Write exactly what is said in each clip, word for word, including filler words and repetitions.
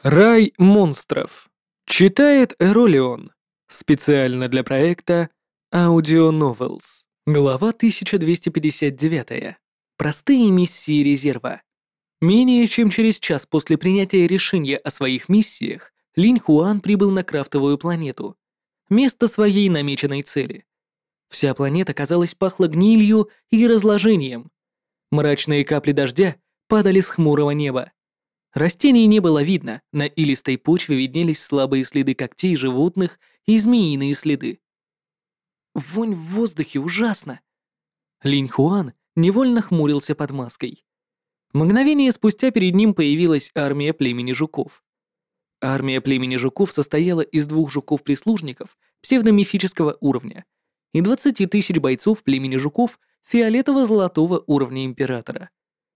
Рай монстров. Читает Эролион. Специально для проекта Audio Novels. Глава тысяча двести пятьдесят девять. Простые миссии резерва. Менее чем через час после принятия решения о своих миссиях, Линь Хуан прибыл на крафтовую планету. Место своей намеченной цели. Вся планета, казалось, пахла гнилью и разложением. Мрачные капли дождя падали с хмурого неба. Растений не было видно, на илистой почве виднелись слабые следы когтей животных и змеиные следы. Вонь в воздухе ужасно. Линь Хуан невольно хмурился под маской. Мгновение спустя перед ним появилась армия племени жуков. Армия племени жуков состояла из двух жуков-прислужников псевдомифического уровня и двадцати тысяч бойцов племени жуков фиолетово-золотого уровня императора.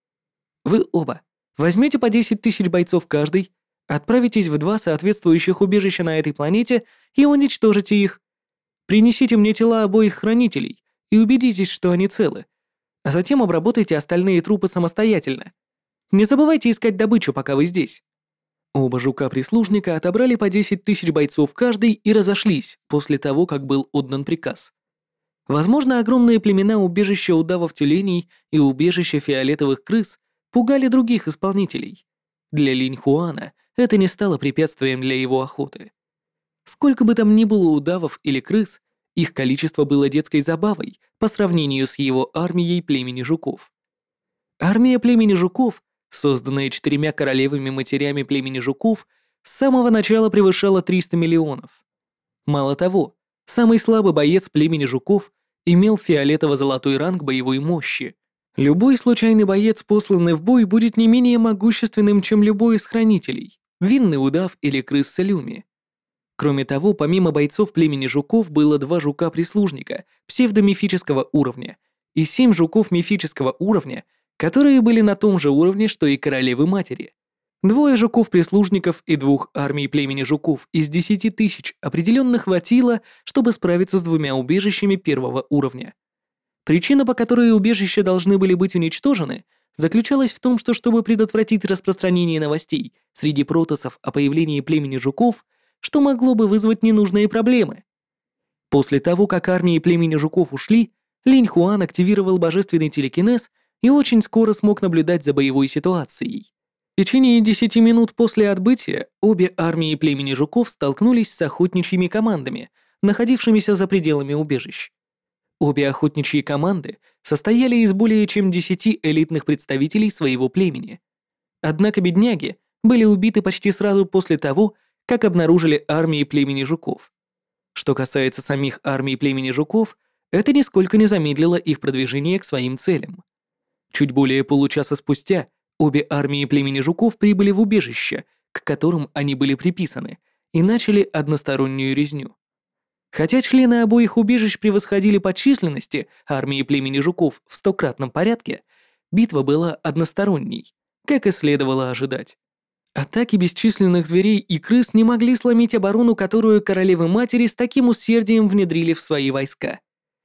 Вы оба возьмете по десять тысяч бойцов каждый, отправитесь в два соответствующих убежища на этой планете и уничтожите их. Принесите мне тела обоих хранителей и убедитесь, что они целы, а затем обработайте остальные трупы самостоятельно. Не забывайте искать добычу, пока вы здесь. Оба жука-прислужника отобрали по десять тысяч бойцов каждый и разошлись после того, как был отдан приказ. Возможно, огромные племена убежища удавов-тюленей и убежища фиолетовых крыс пугали других исполнителей. Для Линь Хуана это не стало препятствием для его охоты. Сколько бы там ни было удавов или крыс, их количество было детской забавой по сравнению с его армией племени жуков. Армия племени жуков, созданная четырьмя королевами-матерями племени жуков, с самого начала превышала триста миллионов. Мало того, самый слабый боец племени жуков имел фиолетово-золотой ранг боевой мощи. Любой случайный боец, посланный в бой, будет не менее могущественным, чем любой из хранителей, винный удав или крыс-салюми. Кроме того, помимо бойцов племени жуков было два жука-прислужника псевдомифического уровня и семь жуков мифического уровня, которые были на том же уровне, что и королевы-матери. Двое жуков-прислужников и двух армий племени жуков из десяти тысяч определенно хватило, чтобы справиться с двумя убежищами первого уровня. Причина, по которой убежища должны были быть уничтожены, заключалась в том, что чтобы предотвратить распространение новостей среди протоссов о появлении племени жуков, что могло бы вызвать ненужные проблемы. После того, как армии племени жуков ушли, Линь Хуан активировал божественный телекинез и очень скоро смог наблюдать за боевой ситуацией. В течение десяти минут после отбытия обе армии племени жуков столкнулись с охотничьими командами, находившимися за пределами убежищ. Обе охотничьи команды состояли из более чем десяти элитных представителей своего племени. Однако бедняги были убиты почти сразу после того, как обнаружили армии племени жуков. Что касается самих армий племени жуков, это нисколько не замедлило их продвижение к своим целям. Чуть более получаса спустя обе армии племени жуков прибыли в убежище, к которым они были приписаны, и начали одностороннюю резню. Хотя члены обоих убежищ превосходили по численности армии племени жуков в стократном порядке, битва была односторонней, как и следовало ожидать. Атаки бесчисленных зверей и крыс не могли сломить оборону, которую королевы-матери с таким усердием внедрили в свои войска.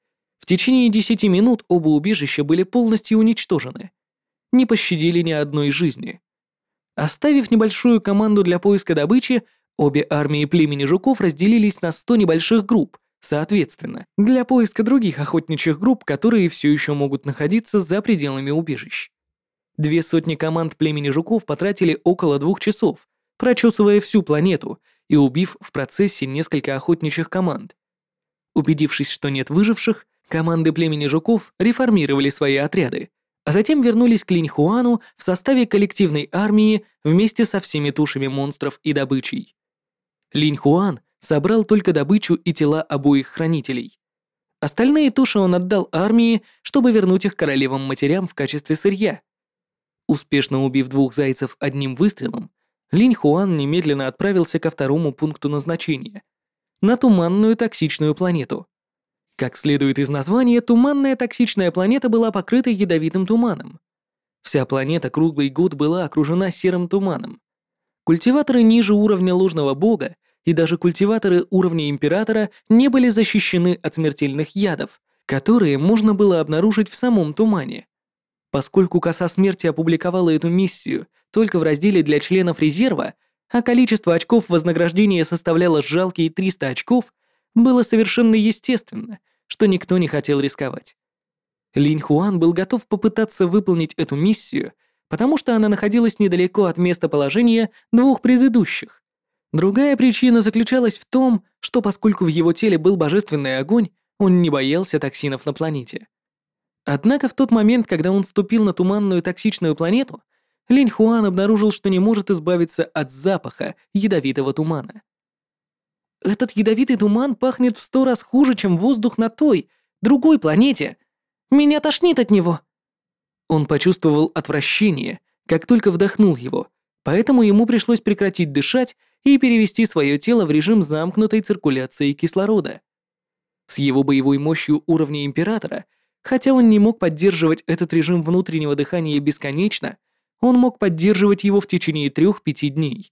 В течение десяти минут оба убежища были полностью уничтожены. Не пощадили ни одной жизни. Оставив небольшую команду для поиска добычи, обе армии племени жуков разделились на сто небольших групп, соответственно, для поиска других охотничьих групп, которые все еще могут находиться за пределами убежищ. Две сотни команд племени жуков потратили около двух часов, прочесывая всю планету и убив в процессе несколько охотничьих команд. Убедившись, что нет выживших, команды племени жуков реформировали свои отряды, а затем вернулись к Линь Хуану в составе коллективной армии вместе со всеми тушами монстров и добычей. Линь Хуан собрал только добычу и тела обоих хранителей. Остальные туши он отдал армии, чтобы вернуть их королевам-матерям в качестве сырья. Успешно убив двух зайцев одним выстрелом, Линь Хуан немедленно отправился ко второму пункту назначения — на туманную токсичную планету. Как следует из названия, туманная токсичная планета была покрыта ядовитым туманом. Вся планета круглый год была окружена серым туманом. Культиваторы ниже уровня ложного бога и даже культиваторы уровня императора не были защищены от смертельных ядов, которые можно было обнаружить в самом тумане. Поскольку Коса Смерти опубликовала эту миссию только в разделе для членов резерва, а количество очков вознаграждения составляло жалкие триста очков, было совершенно естественно, что никто не хотел рисковать. Линь Хуан был готов попытаться выполнить эту миссию, потому что она находилась недалеко от местоположения двух предыдущих. Другая причина заключалась в том, что поскольку в его теле был божественный огонь, он не боялся токсинов на планете. Однако в тот момент, когда он ступил на туманную токсичную планету, Линь Хуан обнаружил, что не может избавиться от запаха ядовитого тумана. «Этот ядовитый туман пахнет в сто раз хуже, чем воздух на той, другой планете. Меня тошнит от него!» Он почувствовал отвращение, как только вдохнул его, поэтому ему пришлось прекратить дышать и перевести свое тело в режим замкнутой циркуляции кислорода. С его боевой мощью уровня Императора, хотя он не мог поддерживать этот режим внутреннего дыхания бесконечно, он мог поддерживать его в течение трех-пяти дней.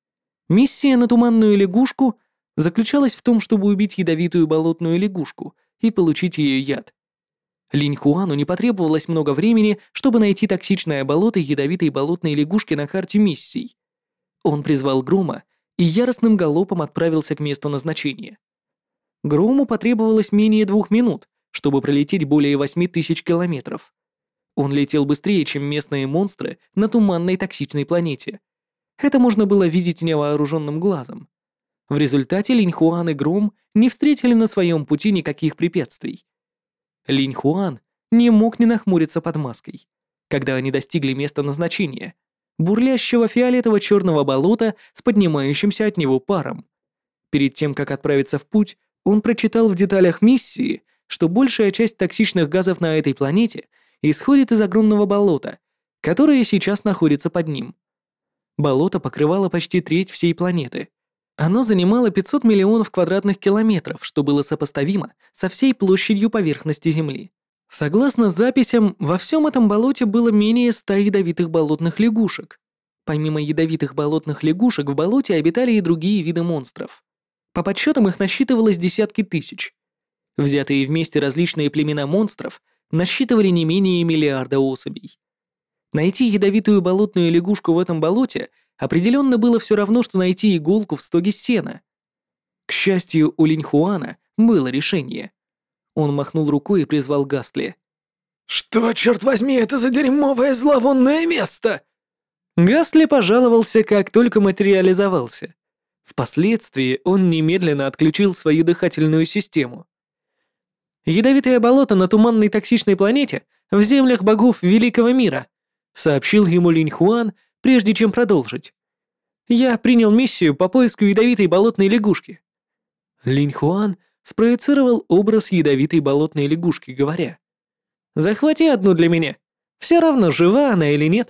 Миссия на туманную лягушку заключалась в том, чтобы убить ядовитую болотную лягушку и получить ее яд. Линь Хуану не потребовалось много времени, чтобы найти токсичное болото ядовитой болотной лягушки на карте миссий. Он призвал Грома и яростным галопом отправился к месту назначения. Грому потребовалось менее двух минут, чтобы пролететь более восьми тысяч километров. Он летел быстрее, чем местные монстры на туманной токсичной планете. Это можно было видеть невооруженным глазом. В результате Линь Хуан и Гром не встретили на своем пути никаких препятствий. Линь Хуан не мог не нахмуриться под маской, когда они достигли места назначения, бурлящего фиолетово-черного болота с поднимающимся от него паром. Перед тем, как отправиться в путь, он прочитал в деталях миссии, что большая часть токсичных газов на этой планете исходит из огромного болота, которое сейчас находится под ним. Болото покрывало почти треть всей планеты. Оно занимало пятьсот миллионов квадратных километров, что было сопоставимо со всей площадью поверхности Земли. Согласно записям, во всем этом болоте было менее ста ядовитых болотных лягушек. Помимо ядовитых болотных лягушек в болоте обитали и другие виды монстров. По подсчетам их насчитывалось десятки тысяч. Взятые вместе различные племена монстров насчитывали не менее миллиарда особей. Найти ядовитую болотную лягушку в этом болоте определенно было все равно, что найти иголку в стоге сена. К счастью, у Линь Хуана было решение. Он махнул рукой и призвал Гастли. «Что, черт возьми, это за дерьмовое зловонное место?» Гастли пожаловался, как только материализовался. Впоследствии он немедленно отключил свою дыхательную систему. «Ядовитое болото на туманной токсичной планете в землях богов Великого мира», сообщил ему Линь Хуан, прежде чем продолжить. «Я принял миссию по поиску ядовитой болотной лягушки». Линь Хуан спроецировал образ ядовитой болотной лягушки, говоря: «Захвати одну для меня. Все равно, жива она или нет».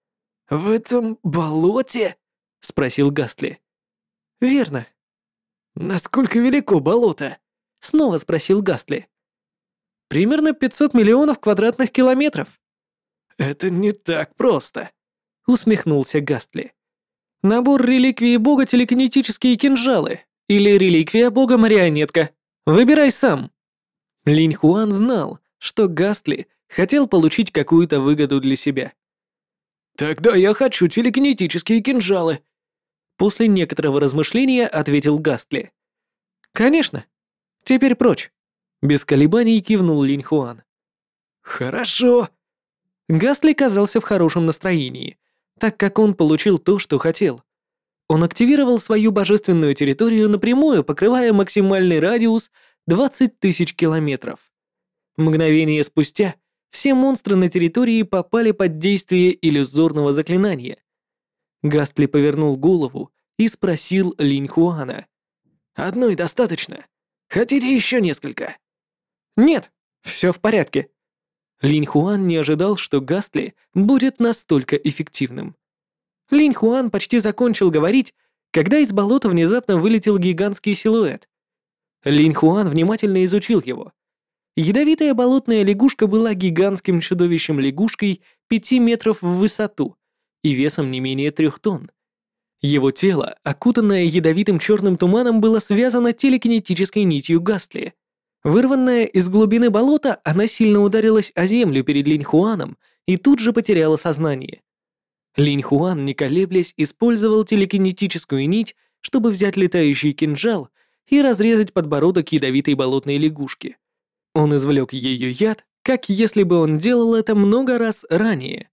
«В этом болоте?» — спросил Гастли. «Верно». «Насколько велико болото?» — снова спросил Гастли. «Примерно пятьсот миллионов квадратных километров». «Это не так просто», — усмехнулся Гастли. «Набор реликвии бога телекинетические кинжалы или реликвия бога марионетка. Выбирай сам». Линь Хуан знал, что Гастли хотел получить какую-то выгоду для себя. «Тогда я хочу телекинетические кинжалы», — после некоторого размышления ответил Гастли. «Конечно. Теперь прочь», — без колебаний кивнул Линь Хуан. «Хорошо». Гастли казался в хорошем настроении, так как он получил то, что хотел. Он активировал свою божественную территорию напрямую, покрывая максимальный радиус двадцать тысяч километров. Мгновение спустя все монстры на территории попали под действие иллюзорного заклинания. Гастли повернул голову и спросил Линь Хуана. «Одной достаточно? Хотите еще несколько?» «Нет, все в порядке». Линь Хуан не ожидал, что Гастли будет настолько эффективным. Линь Хуан почти закончил говорить, когда из болота внезапно вылетел гигантский силуэт. Линь Хуан внимательно изучил его. Ядовитая болотная лягушка была гигантским чудовищем-лягушкой пяти метров в высоту и весом не менее трех тонн. Его тело, окутанное ядовитым черным туманом, было связано телекинетической нитью Гастли. Вырванная из глубины болота, она сильно ударилась о землю перед Линь Хуаном и тут же потеряла сознание. Линь Хуан, не колеблясь, использовал телекинетическую нить, чтобы взять летающий кинжал и разрезать подбородок ядовитой болотной лягушки. Он извлек ее яд, как если бы он делал это много раз ранее.